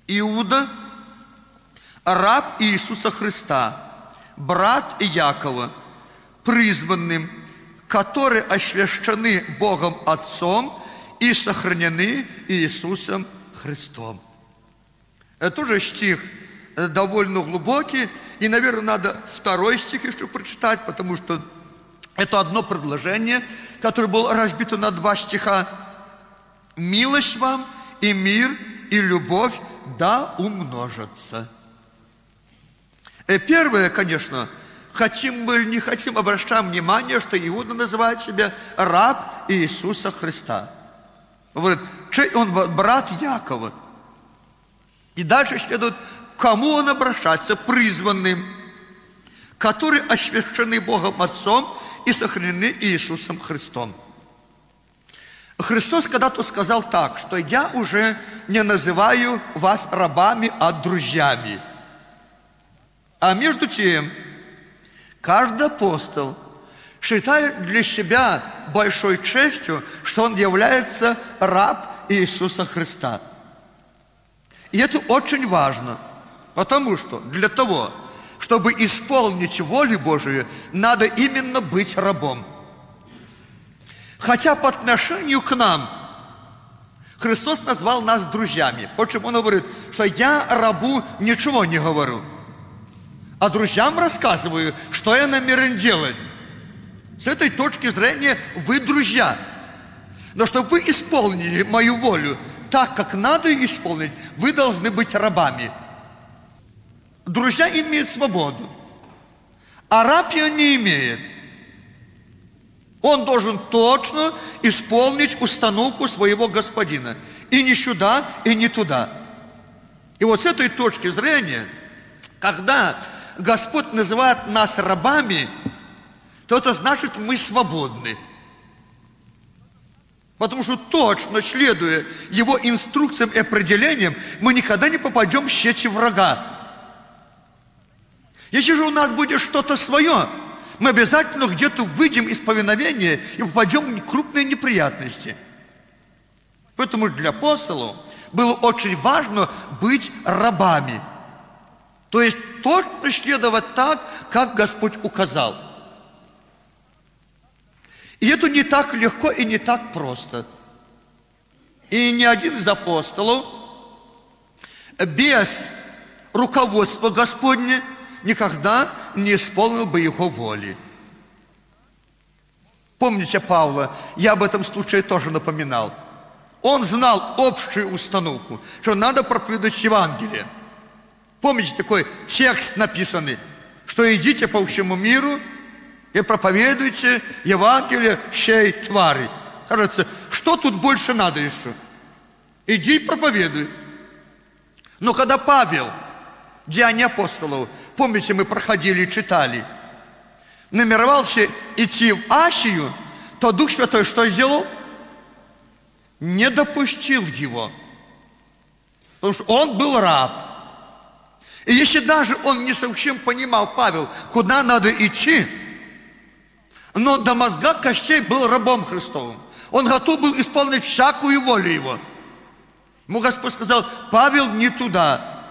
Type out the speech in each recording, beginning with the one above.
Иуда, раб Иисуса Христа, брат Иакова, призванным, которые освящены Богом Отцом и сохранены Иисусом Христом. Это тоже стих довольно глубокий, и, наверное, надо второй стих еще прочитать, потому что это одно предложение, которое было разбито на два стиха. «Милость вам и мир, и любовь да умножатся». Первое, конечно, хотим мы или не хотим, обращаем внимание, что Иуда называет себя раб Иисуса Христа. Говорит, он брат Якова. И дальше следует, к кому он обращается, призванным, которые освящены Богом Отцом и сохранены Иисусом Христом. Христос когда-то сказал так, что я уже не называю вас рабами, а друзьями. А между тем, каждый апостол считает для себя большой честью, что он является раб Иисуса Христа. И это очень важно, потому что для того, чтобы исполнить волю Божию, надо именно быть рабом. Хотя по отношению к нам Христос назвал нас друзьями. Почему он говорит, что я рабу ничего не говорю, а друзьям рассказываю, что я намерен делать. С этой точки зрения вы друзья. Но чтобы вы исполнили мою волю так, как надо исполнить, вы должны быть рабами. Друзья имеют свободу, а раб ее не имеет. Он должен точно исполнить установку своего господина. И не сюда, и не туда. И вот с этой точки зрения, когда Господь называет нас рабами, то это значит, мы свободны. Потому что точно следуя Его инструкциям и определениям, мы никогда не попадем в сети врага. Если же у нас будет что-то свое, мы обязательно где-то выйдем из повиновения и попадем в крупные неприятности. Поэтому для апостолов было очень важно быть рабами. То есть точно следовать так, как Господь указал. И это не так легко и не так просто. И ни один из апостолов без руководства Господня никогда не исполнил бы Его воли. Помните Павла? Я об этом случае тоже напоминал. Он знал общую установку, что надо проповедовать Евангелие. Помните такой текст написанный, что идите по всему миру и проповедуйте Евангелие всей твари. Кажется, что тут больше надо еще? Иди и проповедуй. Но когда Павел, Деяния апостолов, помните, мы проходили и читали, намеревался идти в Асию, то Дух Святой что сделал? Не допустил его. Потому что он был раб. И если даже он не совсем понимал, Павел, куда надо идти, но до мозга костей был рабом Христовым. Он готов был исполнить всякую волю Его. Ему Господь сказал, Павел, не туда.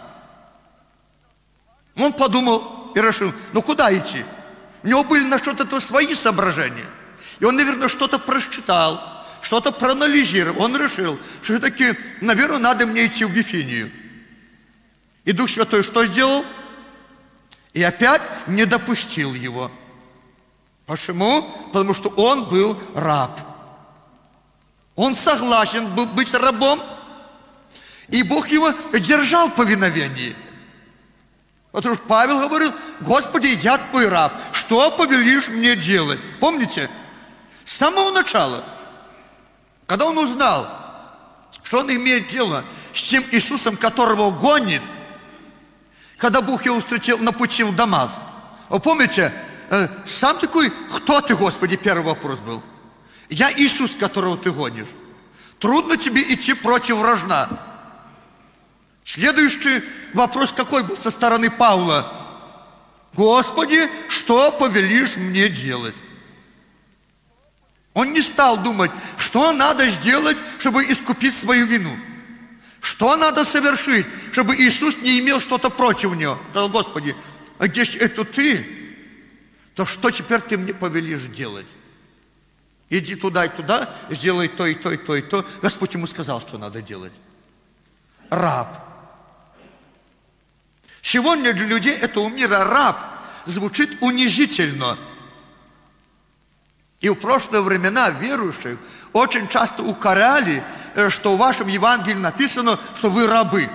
Он подумал и решил, ну куда идти? У него были на что-то этого свои соображения. И он, наверное, что-то прочитал, что-то проанализировал. Он решил, что все-таки, наверное, надо мне идти в Вифинию. И Дух Святой что сделал? И опять не допустил его. Почему? Потому что он был раб. Он согласен был быть рабом, и Бог его держал в повиновении. Потому что Павел говорил, Господи, я твой раб, что повелишь мне делать? Помните? С самого начала, когда он узнал, что он имеет дело с тем Иисусом, которого гонит, когда Бог его встретил на пути в Дамаск. Вы помните, сам такой, кто ты, Господи, первый вопрос был. Я Иисус, которого ты гонишь. Трудно тебе идти против вражда. Следующий вопрос какой был со стороны Павла? Господи, что повелишь мне делать? Он не стал думать, что надо сделать, чтобы искупить свою вину. Что надо совершить, чтобы Иисус не имел что-то против него? Сказал: Господи, а если это ты, то что теперь ты мне повелишь делать? Иди туда и туда, сделай то и то и то и то. Господь ему сказал, что надо делать. Раб. Сегодня для людей этого мира раб звучит унизительно. И в прошлые времена верующих очень часто укоряли, что в вашем Евангелии написано, что вы рабы.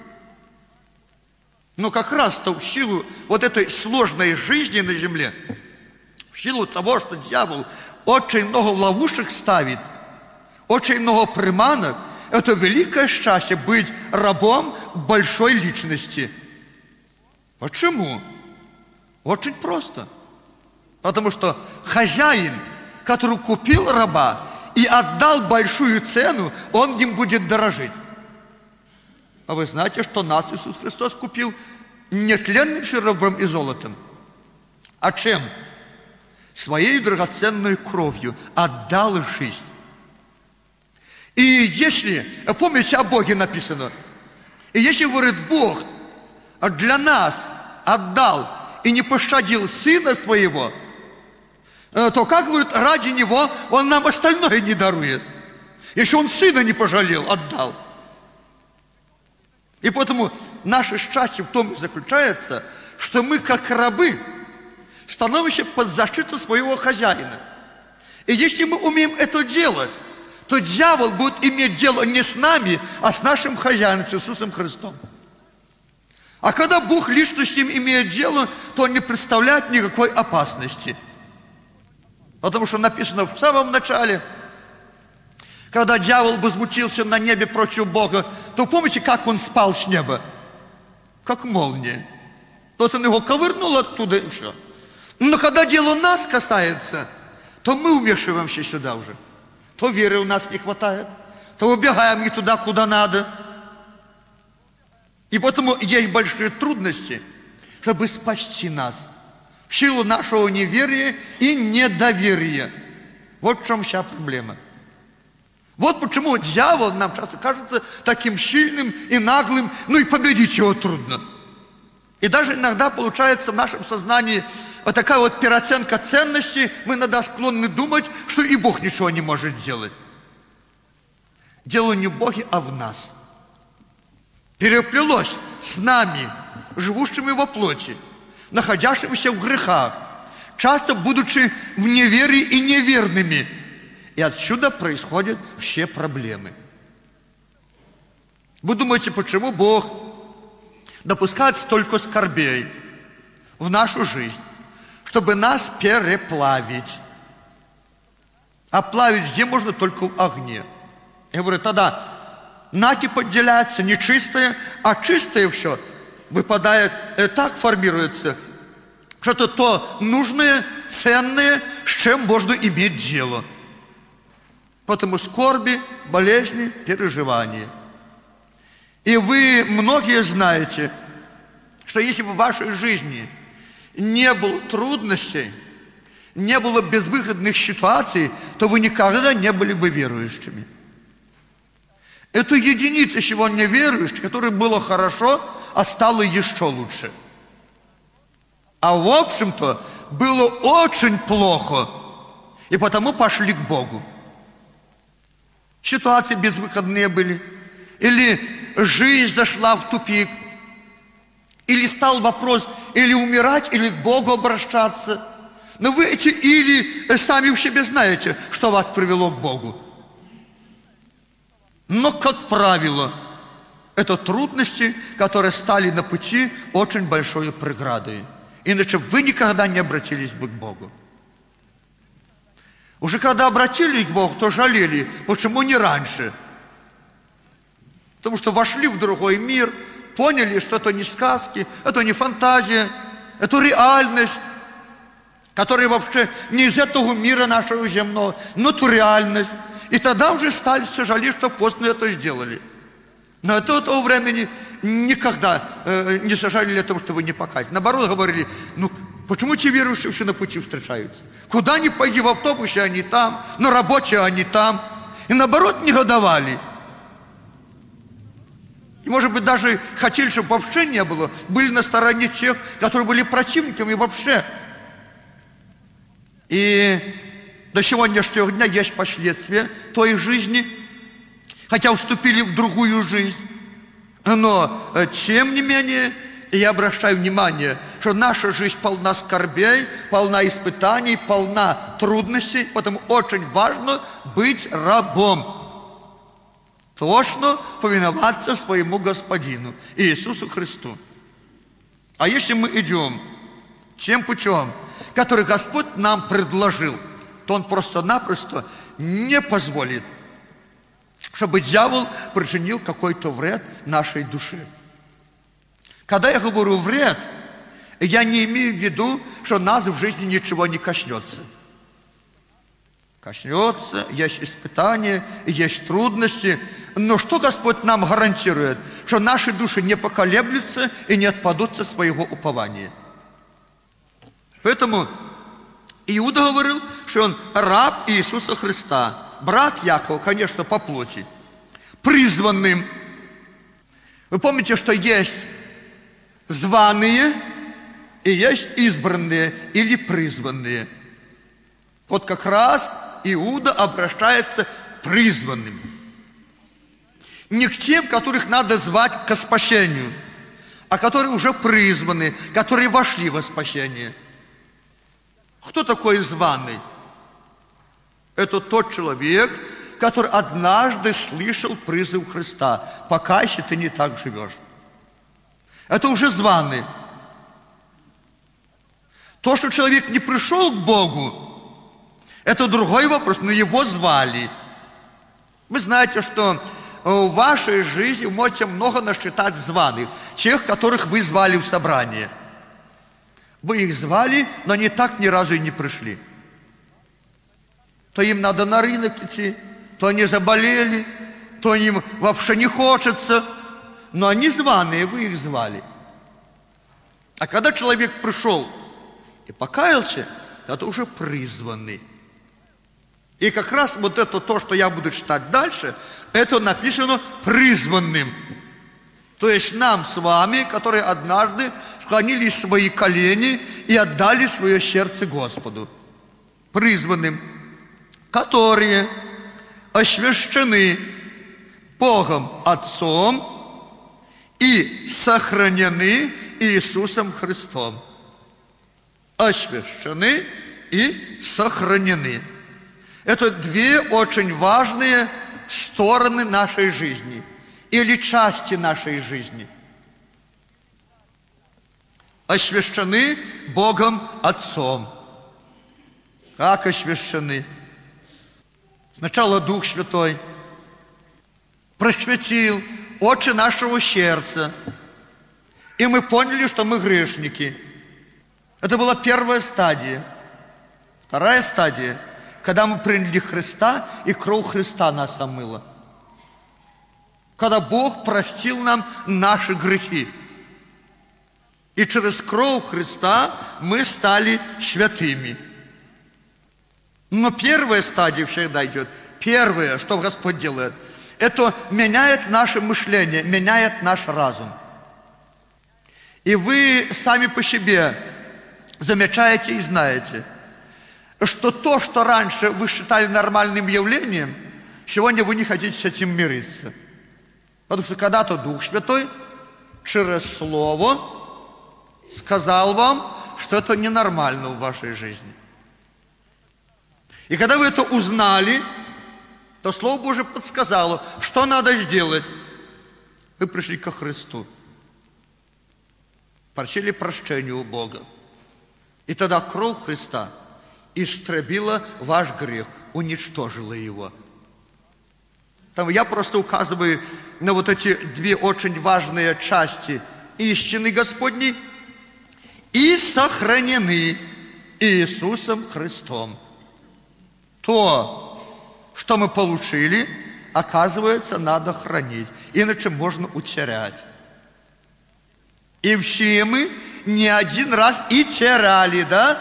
Но как раз-то в силу вот этой сложной жизни на земле, в силу того, что дьявол очень много ловушек ставит, очень много приманок, это великое счастье быть рабом большой личности. Почему? Очень просто. Потому что хозяин, который купил раба и отдал большую цену, он им будет дорожить. А вы знаете, что нас Иисус Христос купил не тленным серебром и золотом, а чем? Своей драгоценной кровью отдал жизнь. И если, помните, о Боге написано, и если, говорит, Бог для нас отдал и не пощадил Сына Своего, то, как, говорит, ради Него Он нам остальное не дарует. Если Он Сына не пожалел, отдал. И поэтому наше счастье в том и заключается, что мы, как рабы, становимся под защиту своего хозяина. И если мы умеем это делать, то дьявол будет иметь дело не с нами, а с нашим хозяином, с Иисусом Христом. А когда Бог лично с ним имеет дело, то он не представляет никакой опасности. Потому что написано в самом начале, когда дьявол возмутился на небе против Бога, то помните, как он спал с неба? Как молния. Вот он его ковырнул оттуда и все. Но когда дело нас касается, то мы вмешиваемся сюда уже. То веры у нас не хватает, то убегаем не туда, куда надо. И поэтому есть большие трудности, чтобы спасти нас в силу нашего неверия и недоверия. Вот в чем вся проблема. Вот почему дьявол нам часто кажется таким сильным и наглым, ну и победить его трудно. И даже иногда получается в нашем сознании вот такая вот переоценка ценностей, мы иногда склонны думать, что и Бог ничего не может сделать. Дело не в Боге, а в нас. Переплелось с нами, живущими во плоти, находящимися в грехах, часто будучи в неверии и неверными. И отсюда происходят все проблемы. Вы думаете, почему Бог допускает столько скорбей в нашу жизнь, чтобы нас переплавить? А плавить где можно? Только в огне. Я говорю, тогда накипь отделяется нечистое, а чистое все выпадает, так формируется, что это то нужное, ценное, с чем можно иметь дело. Потому скорби, болезни, переживания. И вы многие знаете, что если бы в вашей жизни не было трудностей, не было безвыходных ситуаций, то вы никогда не были бы верующими. Это единицы сегодня верующих, которым было хорошо, а стало еще лучше. А в общем-то было очень плохо, и потому пошли к Богу. Ситуации безвыходные были, или жизнь зашла в тупик, или стал вопрос, или умирать, или к Богу обращаться. Но вы эти или сами в себе знаете, что вас привело к Богу. Но, как правило, это трудности, которые стали на пути очень большой преградой. Иначе вы никогда не обратились бы к Богу. Уже когда обратились к Богу, то жалели, почему не раньше? Потому что вошли в другой мир, поняли, что это не сказки, это не фантазия, это реальность, которая вообще не из этого мира нашего земного, но это реальность. И тогда уже стали сожалеть, что поздно это сделали. Но до того времени никогда не сожалели о том, что вы не покаялись. Наоборот, говорили, ну, почему те верующие все на пути встречаются? Куда ни пойди, в автобусе они там, на работе они там. И наоборот негодовали. И, может быть, даже хотели, чтобы вообще не было. Были на стороне тех, которые были противниками вообще. И до сегодняшнего дня есть последствия той жизни, хотя вступили в другую жизнь. Но, тем не менее, я обращаю внимание, что наша жизнь полна скорбей, полна испытаний, полна трудностей, поэтому очень важно быть рабом. Точно повиноваться своему Господину, Иисусу Христу. А если мы идем тем путем, который Господь нам предложил, то Он просто-напросто не позволит, чтобы дьявол причинил какой-то вред нашей душе. Когда я говорю «вред», я не имею в виду, что нас в жизни ничего не коснется. Коснется, есть испытания, есть трудности. Но что Господь нам гарантирует? Что наши души не поколеблются и не отпадут со своего упования. Поэтому Иуда говорил, что он раб Иисуса Христа. Брат Якова, конечно, по плоти. Призванным. Вы помните, что есть званые и есть избранные или призванные. Вот как раз Иуда обращается к призванным. Не к тем, которых надо звать к спасению, а которые уже призваны, которые вошли во спасение. Кто такой званый? Это тот человек, который однажды слышал призыв Христа. Покайся, ты не так живешь. Это уже званый. То, что человек не пришел к Богу, это другой вопрос, но его звали. Вы знаете, что в вашей жизни вы можете много насчитать званых, тех, которых вы звали в собрание. Вы их звали, но они так ни разу и не пришли. То им надо на рынок идти, то они заболели, то им вообще не хочется. Но они званые, вы их звали. А когда человек пришел и покаялся, это уже призванный. И как раз вот это то, что я буду читать дальше, это написано призванным. То есть нам с вами, которые однажды склонили свои колени и отдали свое сердце Господу. Призванным, которые освящены Богом Отцом и сохранены Иисусом Христом. Освящены и сохранены. Это две очень важные стороны нашей жизни или части нашей жизни. Освящены Богом Отцом. Как освящены? Сначала Дух Святой просветил очи нашего сердца, и мы поняли, что мы грешники. Это была первая стадия. Вторая стадия, когда мы приняли Христа, и кровь Христа нас омыла. Когда Бог простил нам наши грехи. И через кровь Христа мы стали святыми. Но первая стадия всегда идет. Первое, что Господь делает, это меняет наше мышление, меняет наш разум. И вы сами по себе замечаете и знаете, что то, что раньше вы считали нормальным явлением, сегодня вы не хотите с этим мириться. Потому что когда-то Дух Святой через Слово сказал вам, что это ненормально в вашей жизни. И когда вы это узнали, то Слово Божие подсказало, что надо сделать. Вы пришли ко Христу. Просили прощения у Бога. И тогда кровь Христа истребила ваш грех, уничтожила его. Там я просто указываю на вот эти две очень важные части истины Господней и сохранены Иисусом Христом. То, что мы получили, оказывается, надо хранить, иначе можно утерять. И все мы не один раз и теряли, да?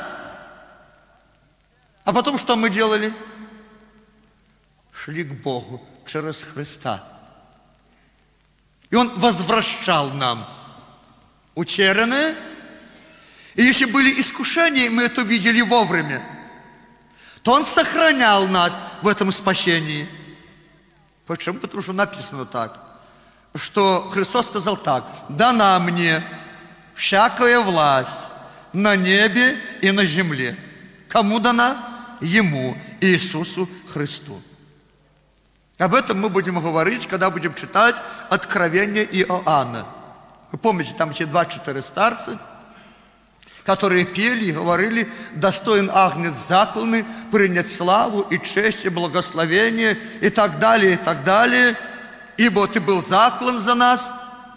А потом что мы делали? Шли к Богу через Христа. И Он возвращал нам утерянное. И если были искушения, мы это видели вовремя, то Он сохранял нас в этом спасении. Почему? Потому что написано так, что Христос сказал так: «Дана мне всякая власть на небе и на земле». Кому дана? Ему, Иисусу Христу. Об этом мы будем говорить, когда будем читать Откровение Иоанна. Вы помните, там эти 24 старца, которые пели и говорили: «Достоин Агнец закланный принять славу и честь и благословение», и так далее, и так далее. «Ибо Ты был заклан за нас,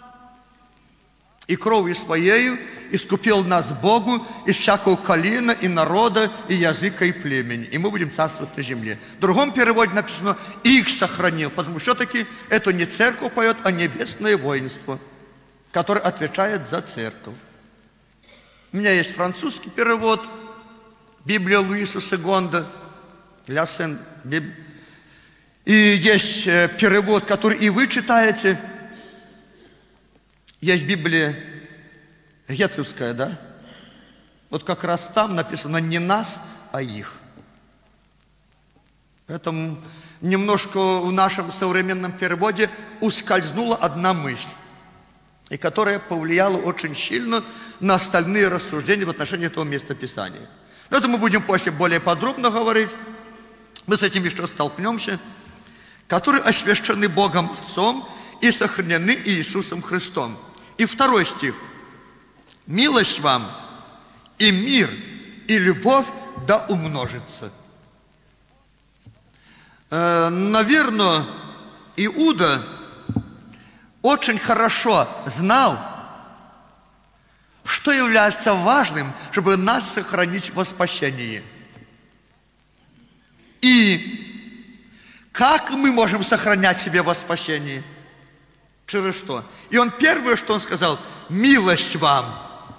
и кровью Своею искупил нас Богу из всякого колена и народа, и языка, и племени, и мы будем царствовать на земле». В другом переводе написано: «Их сохранил», потому что все-таки это не церковь поет, а небесное воинство, которое отвечает за церковь. У меня есть французский перевод, Библия Луиса Сегонда, и есть перевод, который и вы читаете. Есть Библия Гетцевская, да? Вот как раз там написано не нас, а их. Поэтому немножко в нашем современном переводе ускользнула одна мысль, и которая повлияла очень сильно на остальные рассуждения в отношении этого местописания. Но это мы будем после более подробно говорить. Мы с этим еще столкнемся. «Которые освящены Богом Отцом и сохранены Иисусом Христом». И 2 стих. «Милость вам и мир, и любовь да умножится». Наверное, Иуда очень хорошо знал, что является важным, чтобы нас сохранить во спасении. И как мы можем сохранять себя во спасении? Через что? И он первое, что он сказал: «Милость вам».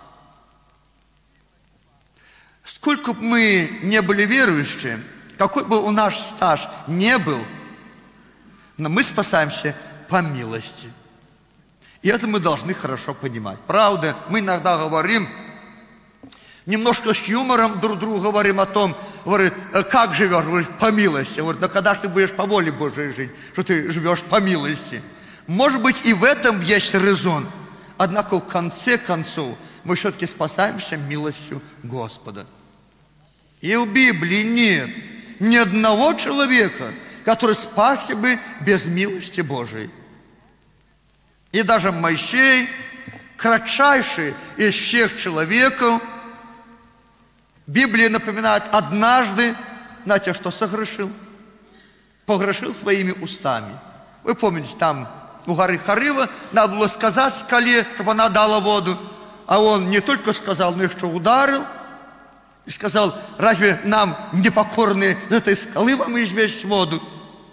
Сколько бы мы не были верующими, какой бы у нас стаж не был, но мы спасаемся по милости. И это мы должны хорошо понимать. Правда, мы иногда говорим, немножко с юмором друг другу говорим о том, говорит: «Как живешь?» Говорит: «По милости». Говорит: «Да когда же ты будешь по воле Божией жить, что ты живешь по милости?» Может быть, и в этом есть резон. Однако в конце концов мы все-таки спасаемся милостью Господа. И в Библии нет ни одного человека, который спасся бы без милости Божией. И даже Моисей, кратчайший из всех человеков, Библия напоминает, однажды, знаете, что согрешил? Погрешил своими устами. Вы помните, там у горы Хорива надо было сказать скале, чтобы она дала воду. А он не только сказал, но еще ударил. И сказал: «Разве нам, непокорные, из этой скалы вам извлечь воду?»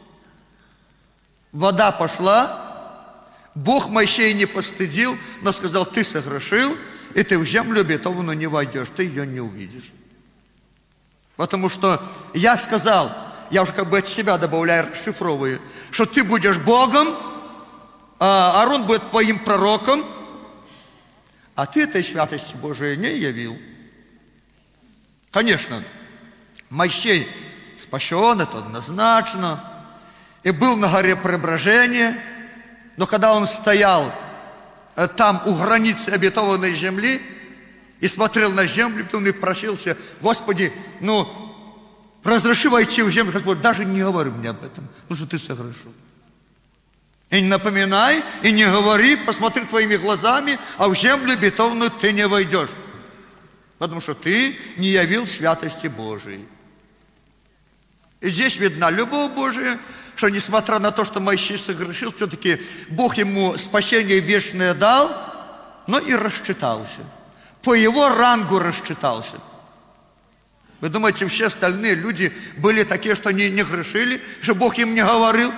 Вода пошла. Бог Моисея не постыдил, но сказал: «Ты согрешил, и ты в землю обетованную не войдешь, ты ее не увидишь». Потому что я сказал, я уже как бы от себя добавляю, расшифровываю, что ты будешь Богом, а Аарон будет твоим пророком, а ты этой святости Божией не явил. Конечно, Моисей спасен, это однозначно, и был на горе Преображения, но когда он стоял там у границы обетованной земли и смотрел на землю, потом и просился: «Господи, разреши войти в землю». Господь: «Даже не говори мне об этом, потому что ты согрешил. И не напоминай, и не говори, посмотри твоими глазами, а в землю обетованную ты не войдешь, потому что ты не явил святости Божией». И здесь видна любовь Божия, что несмотря на то, что Моисей согрешил, все-таки Бог ему спасение вечное дал, но и рассчитался. По его рангу рассчитался. Вы думаете, все остальные люди были такие, что они не грешили, что Бог им не говорил?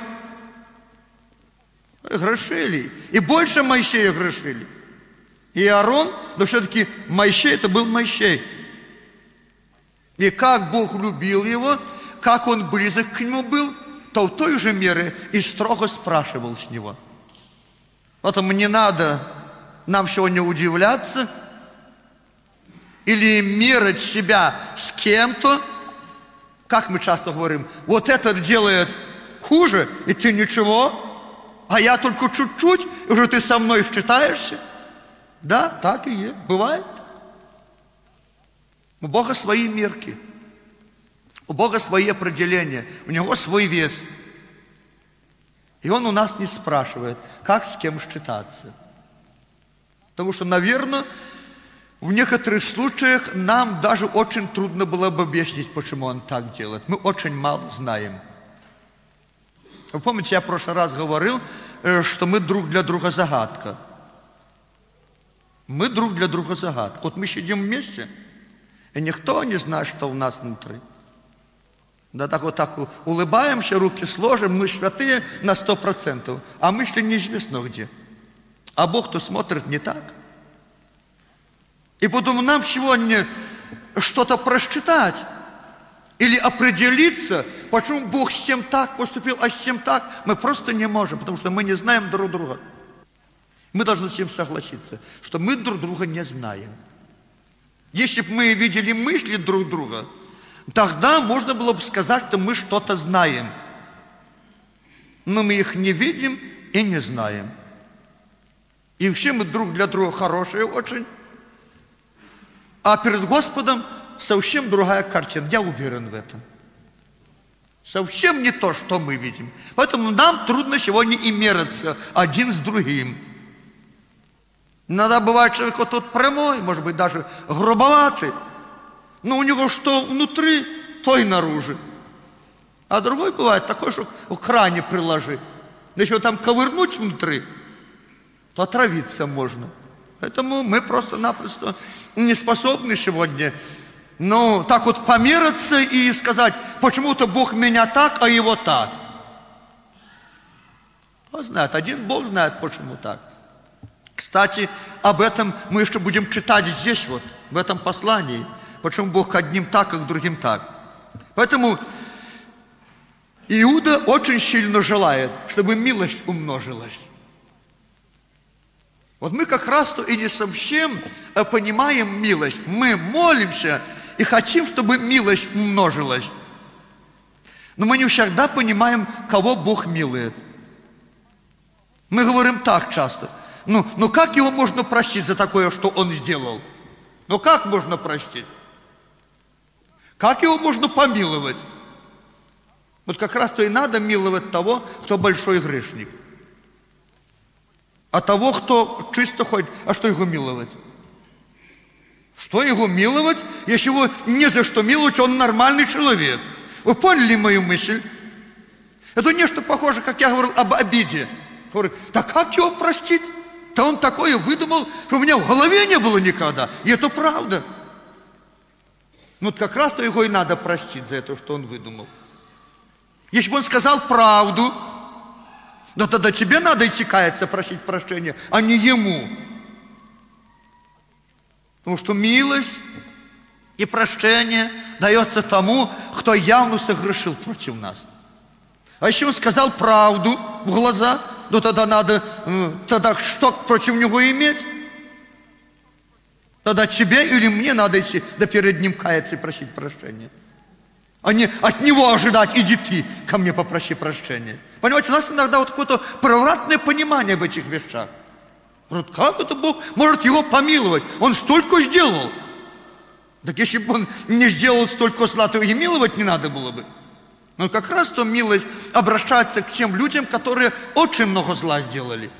Грешили. И больше Моисея грешили. И Аарон, но все-таки Моисей, это был Моисей. И как Бог любил его, как он близок к нему был, то в той же мере и строго спрашивал с него. Поэтому не надо нам сегодня удивляться или мерить себя с кем-то. Как мы часто говорим, вот этот делает хуже, и ты ничего, а я только чуть-чуть, и уже ты со мной считаешься. Да, так и есть, бывает так. У Бога свои мерки, у Бога свои определения, у Него свой вес. И Он у нас не спрашивает, как с кем считаться. Потому что, наверное, в некоторых случаях нам даже очень трудно было бы объяснить, почему Он так делает. Мы очень мало знаем. Вы помните, я в прошлый раз говорил, что мы друг для друга загадка. Мы друг для друга загадка. Вот мы сидим вместе, и никто не знает, что у нас внутри. Да так вот так улыбаемся, руки сложим, мы святые на 100%, а мысли неизвестно где. А Бог-то смотрит не так. И потом нам сегодня что-то просчитать или определиться, почему Бог с тем так поступил, а с тем так, мы просто не можем, потому что мы не знаем друг друга. Мы должны с этим согласиться, что мы друг друга не знаем. Если бы мы видели мысли друг друга, тогда можно было бы сказать, что мы что-то знаем. Но мы их не видим и не знаем. И вообще мы друг для друга хорошие очень. А перед Господом совсем другая картина. Я уверен в этом. Совсем не то, что мы видим. Поэтому нам трудно сегодня и мериться один с другим. Иногда бывает человек вот тут прямой, может быть даже грубоватый. Но у него что внутри, то и наружу. А другой бывает такой, что к кране приложи. Если там ковырнуть внутри, то отравиться можно. Поэтому мы просто-напросто не способны сегодня, так вот помериться и сказать, почему-то Бог меня так, а его так. Кто знает, один Бог знает, почему так. Кстати, об этом мы еще будем читать здесь вот, в этом послании. Почему Бог к одним так, а к другим так. Поэтому Иуда очень сильно желает, чтобы милость умножилась. Вот мы как раз-то и не совсем понимаем милость. Мы молимся и хотим, чтобы милость умножилась. Но мы не всегда понимаем, кого Бог милует. Мы говорим так часто. Как его можно простить за такое, что он сделал? Как можно простить? Как его можно помиловать? Вот как раз-то и надо миловать того, кто большой грешник. А того, кто чисто ходит, а что его миловать? Что его миловать, если его не за что миловать, он нормальный человек? Вы поняли мою мысль? Это нечто похоже, как я говорил об обиде. Говорю, да как его простить? Да он такое выдумал, что у меня в голове не было никогда. И это правда. Как раз-то его и надо простить за это, что он выдумал. Если бы он сказал правду, но тогда тебе надо идти каяться, просить прощения, а не ему. Потому что милость и прощение дается тому, кто явно согрешил против нас. А если он сказал правду в глаза, тогда что против него иметь? Тогда тебе или мне надо идти, перед ним каяться и просить прощения. А не от него ожидать, иди ты ко мне попроси прощения. Понимаете, у нас иногда вот какое-то превратное понимание об этих вещах. Говорят, как это Бог может его помиловать? Он столько сделал. Так если бы он не сделал столько зла, то и миловать не надо было бы. Но как раз то милость обращается к тем людям, которые очень много зла сделали.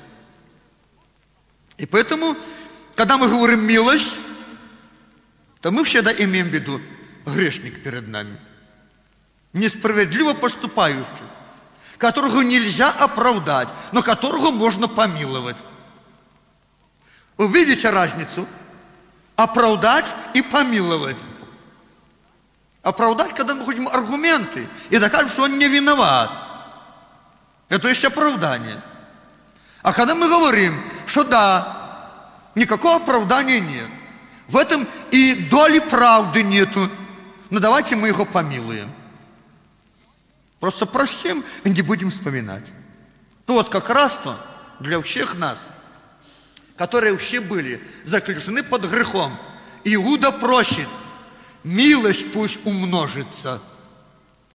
И поэтому, когда мы говорим милость, то мы всегда имеем в виду грешник перед нами. Несправедливо поступающий, которого нельзя оправдать, но которого можно помиловать. Вы видите разницу? Оправдать и помиловать. Оправдать, когда мы находим аргументы и докажем, что он не виноват. Это есть оправдание. А когда мы говорим, что да, никакого оправдания нет, в этом и доли правды нету, но давайте мы его помилуем. Просто простим и не будем вспоминать. То вот как раз-то для всех нас, которые вообще были заключены под грехом. Иуда просит, милость пусть умножится